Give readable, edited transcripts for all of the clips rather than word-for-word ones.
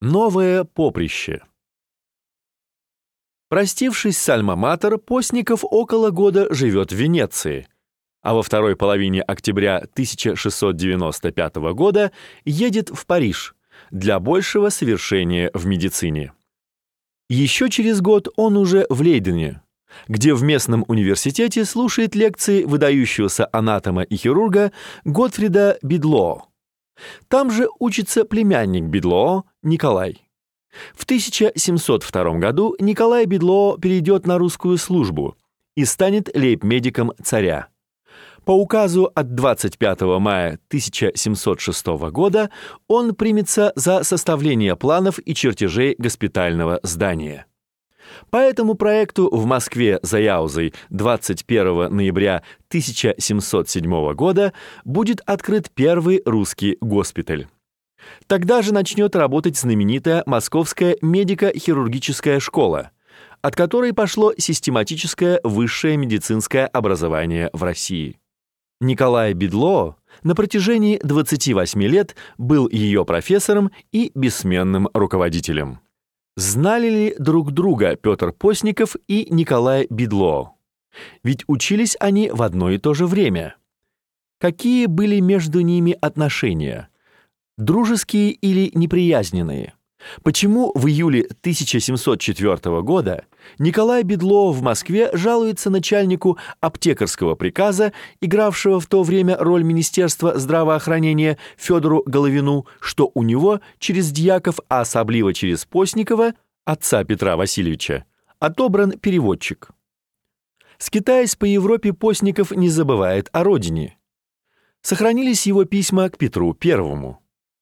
Новое поприще. Простившись с Альма-Матер, Постников около года живет в Венеции, а во второй половине октября 1695 года едет в Париж для большего совершения в медицине. Еще через год он уже в Лейдене, где в местном университете слушает лекции выдающегося анатома и хирурга Готфрида Бидлоо. Там же учится племянник Бидлоо Николай. В 1702 году Николай Бидлоо перейдет на русскую службу и станет лейб-медиком царя. По указу от 25 мая 1706 года он примется за составление планов и чертежей госпитального здания. По этому проекту в Москве за Яузой 21 ноября 1707 года будет открыт первый русский госпиталь. Тогда же начнет работать знаменитая Московская медико-хирургическая школа, от которой пошло систематическое высшее медицинское образование в России. Николай Бидлоо на протяжении 28 лет был ее профессором и бессменным руководителем. Знали ли друг друга Петр Постников и Николай Бидлоо? Ведь учились они в одно и то же время. Какие были между ними отношения? Дружеские или неприязненные? Почему в июле 1704 года Николай Бидлоо в Москве жалуется начальнику аптекарского приказа, игравшего в то время роль Министерства здравоохранения, Федору Головину, что у него через дьяков, а особливо через Постникова, отца Петра Васильевича, отобран переводчик? Скитаясь по Европе, Постников не забывает о родине. Сохранились его письма к Петру I.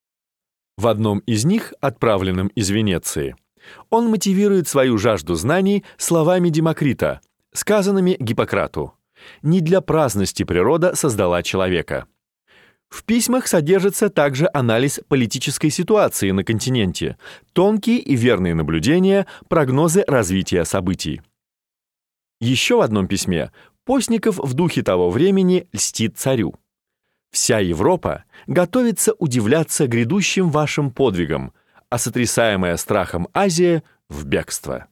В одном из них, отправленном из Венеции, он мотивирует свою жажду знаний словами Демокрита, сказанными Гиппократу: «Не для праздности природа создала человека». В письмах содержится также анализ политической ситуации на континенте, тонкие и верные наблюдения, прогнозы развития событий. Еще в одном письме Постников в духе того времени льстит царю: «Вся Европа готовится удивляться грядущим вашим подвигам, а сотрясаемая страхом Азия — в бегство».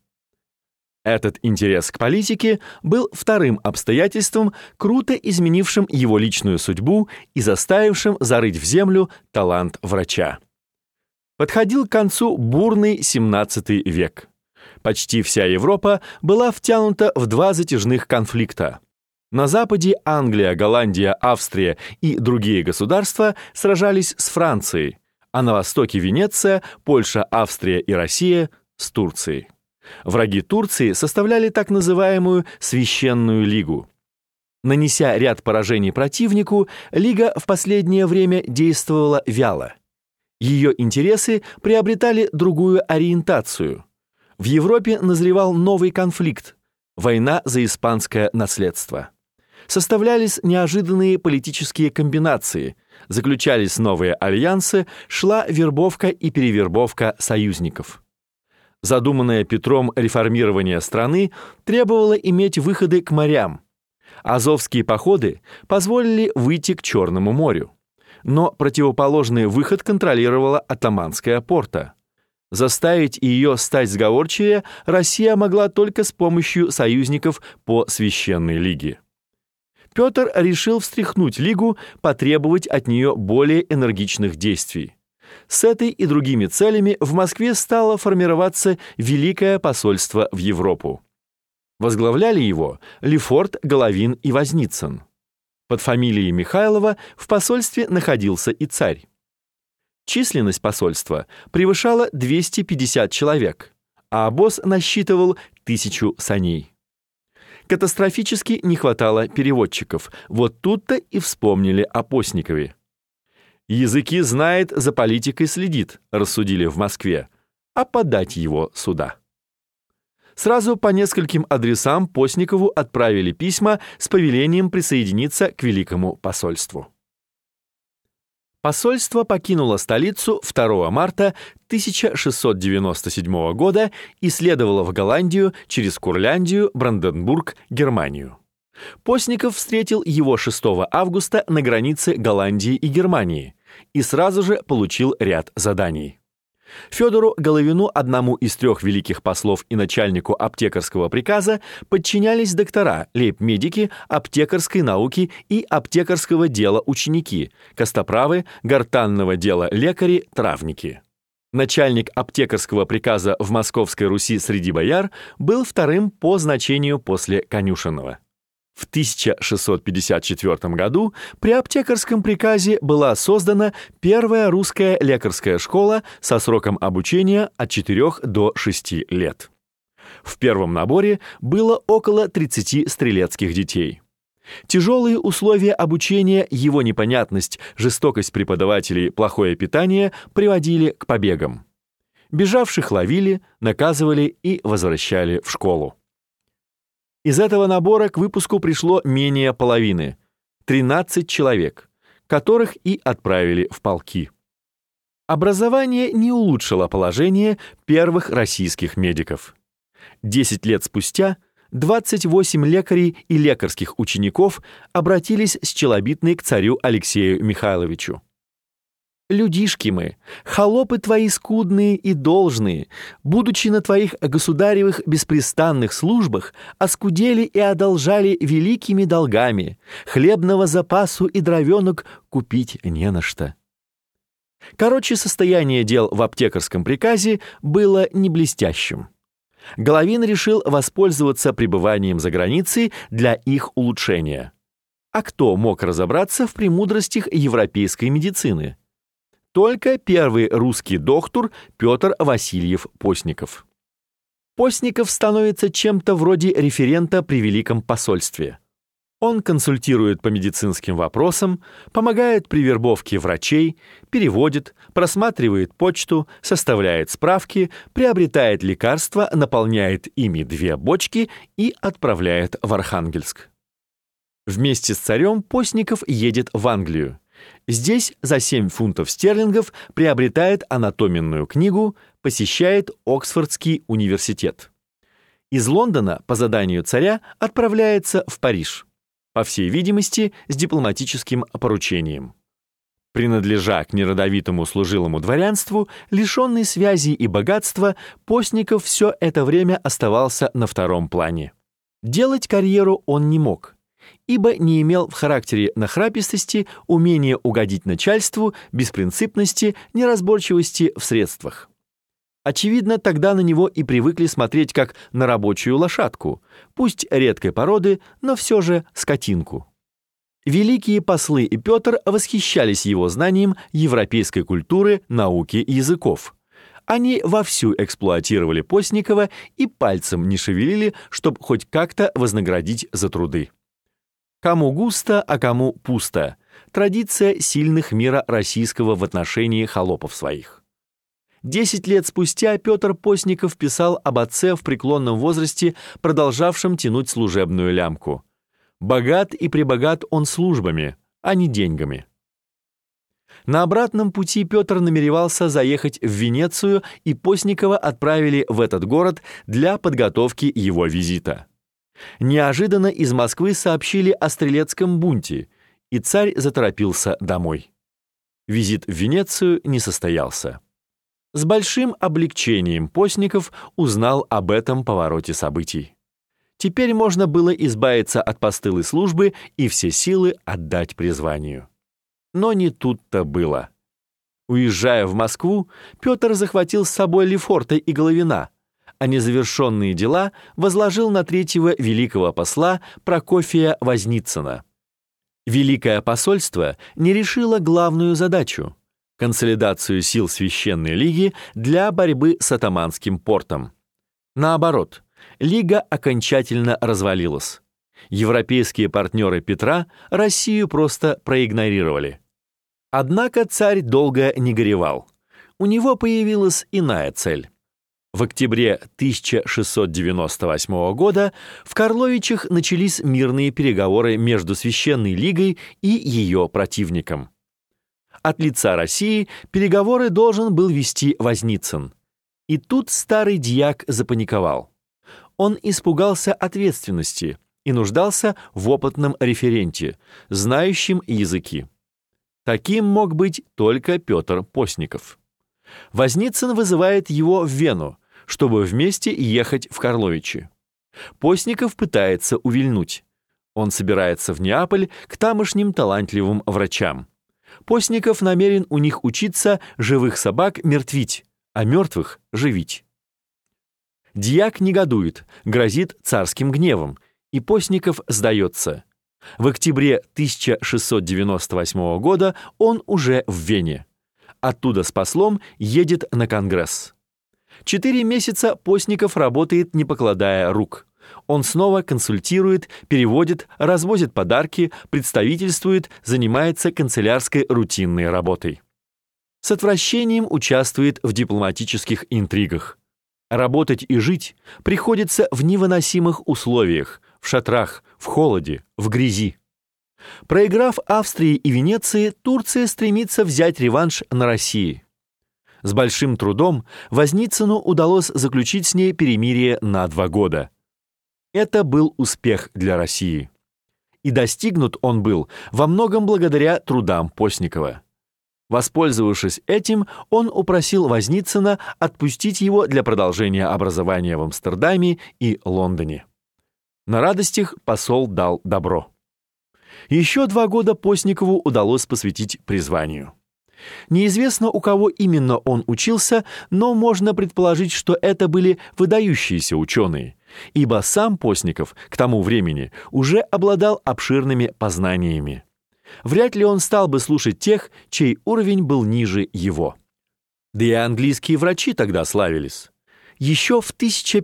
Этот интерес к политике был вторым обстоятельством, круто изменившим его личную судьбу и заставившим зарыть в землю талант врача. Подходил к концу бурный XVII век. Почти вся Европа была втянута в два затяжных конфликта. На Западе Англия, Голландия, Австрия и другие государства сражались с Францией, а на Востоке Венеция, Польша, Австрия и Россия с Турцией. Враги Турции составляли так называемую Священную Лигу. Нанеся ряд поражений противнику, Лига в последнее время действовала вяло. Ее интересы приобретали другую ориентацию. В Европе назревал новый конфликт – война за испанское наследство. Составлялись неожиданные политические комбинации, заключались новые альянсы, шла вербовка и перевербовка союзников. Задуманное Петром реформирование страны требовало иметь выходы к морям. Азовские походы позволили выйти к Черному морю. Но противоположный выход контролировала Оттоманская порта. Заставить ее стать сговорчивее Россия могла только с помощью союзников по Священной Лиге. Петр решил встряхнуть Лигу, потребовать от нее более энергичных действий. С этой и другими целями в Москве стало формироваться Великое посольство в Европу. Возглавляли его Лефорт, Головин и Возницын. Под фамилией Михайлова в посольстве находился и царь. Численность посольства превышала 250 человек, а обоз насчитывал 1000 саней. Катастрофически не хватало переводчиков. Вот тут-то и вспомнили о Постникове. «Языки знает, за политикой следит», рассудили в Москве, а подать его сюда. Сразу по нескольким адресам Постникову отправили письма с повелением присоединиться к Великому посольству. Посольство покинуло столицу 2 марта 1697 года и следовало в Голландию через Курляндию, Бранденбург, Германию. Постников встретил его 6 августа на границе Голландии и Германии и сразу же получил ряд заданий. Федору Головину, одному из 3 великих послов и начальнику аптекарского приказа, подчинялись доктора, лейб-медики, аптекарской науки и аптекарского дела ученики, костоправы, гортанного дела лекари, травники. Начальник аптекарского приказа в Московской Руси среди бояр был 2-м по значению после конюшенного. В 1654 году при аптекарском приказе была создана первая русская лекарская школа со сроком обучения от 4 до 6 лет. В первом наборе было около 30 стрелецких детей. Тяжелые условия обучения, его непонятность, жестокость преподавателей, плохое питание приводили к побегам. Бежавших ловили, наказывали и возвращали в школу. Из этого набора к выпуску пришло менее половины — 13 человек, которых и отправили в полки. Образование не улучшило положение первых российских медиков. 10 лет спустя 28 лекарей и лекарских учеников обратились с челобитной к царю Алексею Михайловичу. «Людишки мы, холопы твои скудные и должные, будучи на твоих государевых беспрестанных службах, оскудели и одолжали великими долгами, хлебного запасу и дровенок купить не на что». Короче, состояние дел в аптекарском приказе было не блестящим. Головин решил воспользоваться пребыванием за границей для их улучшения. А кто мог разобраться в премудростях европейской медицины? Только первый русский доктор Петр Васильев-Постников. Постников становится чем-то вроде референта при Великом посольстве. Он консультирует по медицинским вопросам, помогает при вербовке врачей, переводит, просматривает почту, составляет справки, приобретает лекарства, наполняет ими 2 бочки и отправляет в Архангельск. Вместе с царем Постников едет в Англию. Здесь за 7 фунтов стерлингов приобретает анатоменную книгу, посещает Оксфордский университет. Из Лондона по заданию царя отправляется в Париж, по всей видимости, с дипломатическим поручением. Принадлежа к неродовитому служилому дворянству, лишенный связей и богатства, Постников все это время оставался на 2-м плане. Делать карьеру он не мог, ибо не имел в характере нахрапистости, умения угодить начальству, беспринципности, неразборчивости в средствах. Очевидно, тогда на него и привыкли смотреть как на рабочую лошадку, пусть редкой породы, но все же скотинку. Великие послы и Петр восхищались его знанием европейской культуры, науки и языков. Они вовсю эксплуатировали Постникова и пальцем не шевелили, чтобы хоть как-то вознаградить за труды. Кому густо, а кому пусто. Традиция сильных мира российского в отношении холопов своих. 10 лет спустя Петр Постников писал об отце в преклонном возрасте, продолжавшем тянуть служебную лямку. Богат и пребогат он службами, а не деньгами. На обратном пути Петр намеревался заехать в Венецию, и Постникова отправили в этот город для подготовки его визита. Неожиданно из Москвы сообщили о стрелецком бунте, и царь заторопился домой. Визит в Венецию не состоялся. С большим облегчением Постников узнал об этом повороте событий. Теперь можно было избавиться от постылой службы и все силы отдать призванию. Но не тут-то было. Уезжая в Москву, Петр захватил с собой Лефорта и Головина, а незавершенные дела возложил на 3-го великого посла Прокофия Возницына. Великое посольство не решило главную задачу — консолидацию сил Священной Лиги для борьбы с Отоманским портом. Наоборот, Лига окончательно развалилась. Европейские партнеры Петра Россию просто проигнорировали. Однако царь долго не горевал. У него появилась иная цель. В октябре 1698 года в Карловичах начались мирные переговоры между Священной Лигой и ее противником. От лица России переговоры должен был вести Возницын. И тут старый дьяк запаниковал. Он испугался ответственности и нуждался в опытном референте, знающем языки. Таким мог быть только Петр Постников. Возницын вызывает его в Вену, чтобы вместе ехать в Карловичи. Постников пытается увильнуть. Он собирается в Неаполь к тамошним талантливым врачам. Постников намерен у них учиться живых собак мертвить, а мертвых живить. Дьяк негодует, грозит царским гневом, и Постников сдается. В октябре 1698 года он уже в Вене. Оттуда с послом едет на Конгресс. 4 месяца Постников работает, не покладая рук. Он снова консультирует, переводит, развозит подарки, представительствует, занимается канцелярской рутинной работой. С отвращением участвует в дипломатических интригах. Работать и жить приходится в невыносимых условиях, в шатрах, в холоде, в грязи. Проиграв Австрии и Венеции, Турция стремится взять реванш на России. С большим трудом Возницыну удалось заключить с ней перемирие на 2 года. Это был успех для России. И достигнут он был во многом благодаря трудам Постникова. Воспользовавшись этим, он упросил Возницына отпустить его для продолжения образования в Амстердаме и Лондоне. На радостях посол дал добро. Еще 2 года Постникову удалось посвятить призванию. Неизвестно, у кого именно он учился, но можно предположить, что это были выдающиеся ученые, ибо сам Постников к тому времени уже обладал обширными познаниями. Вряд ли он стал бы слушать тех, чей уровень был ниже его. Да и английские врачи тогда славились. Еще в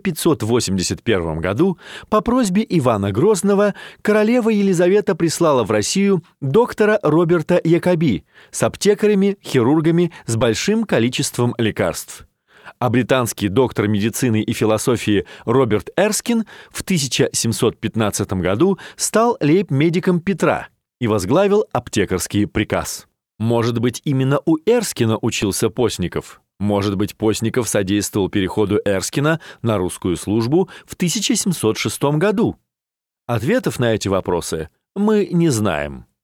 1581 году по просьбе Ивана Грозного королева Елизавета прислала в Россию доктора Роберта Якоби с аптекарями, хирургами, с большим количеством лекарств. А британский доктор медицины и философии Роберт Эрскин в 1715 году стал лейб-медиком Петра и возглавил аптекарский приказ. Может быть, именно у Эрскина учился Постников. Может быть, Постников содействовал переходу Эрскина на русскую службу в 1706 году. Ответов на эти вопросы мы не знаем.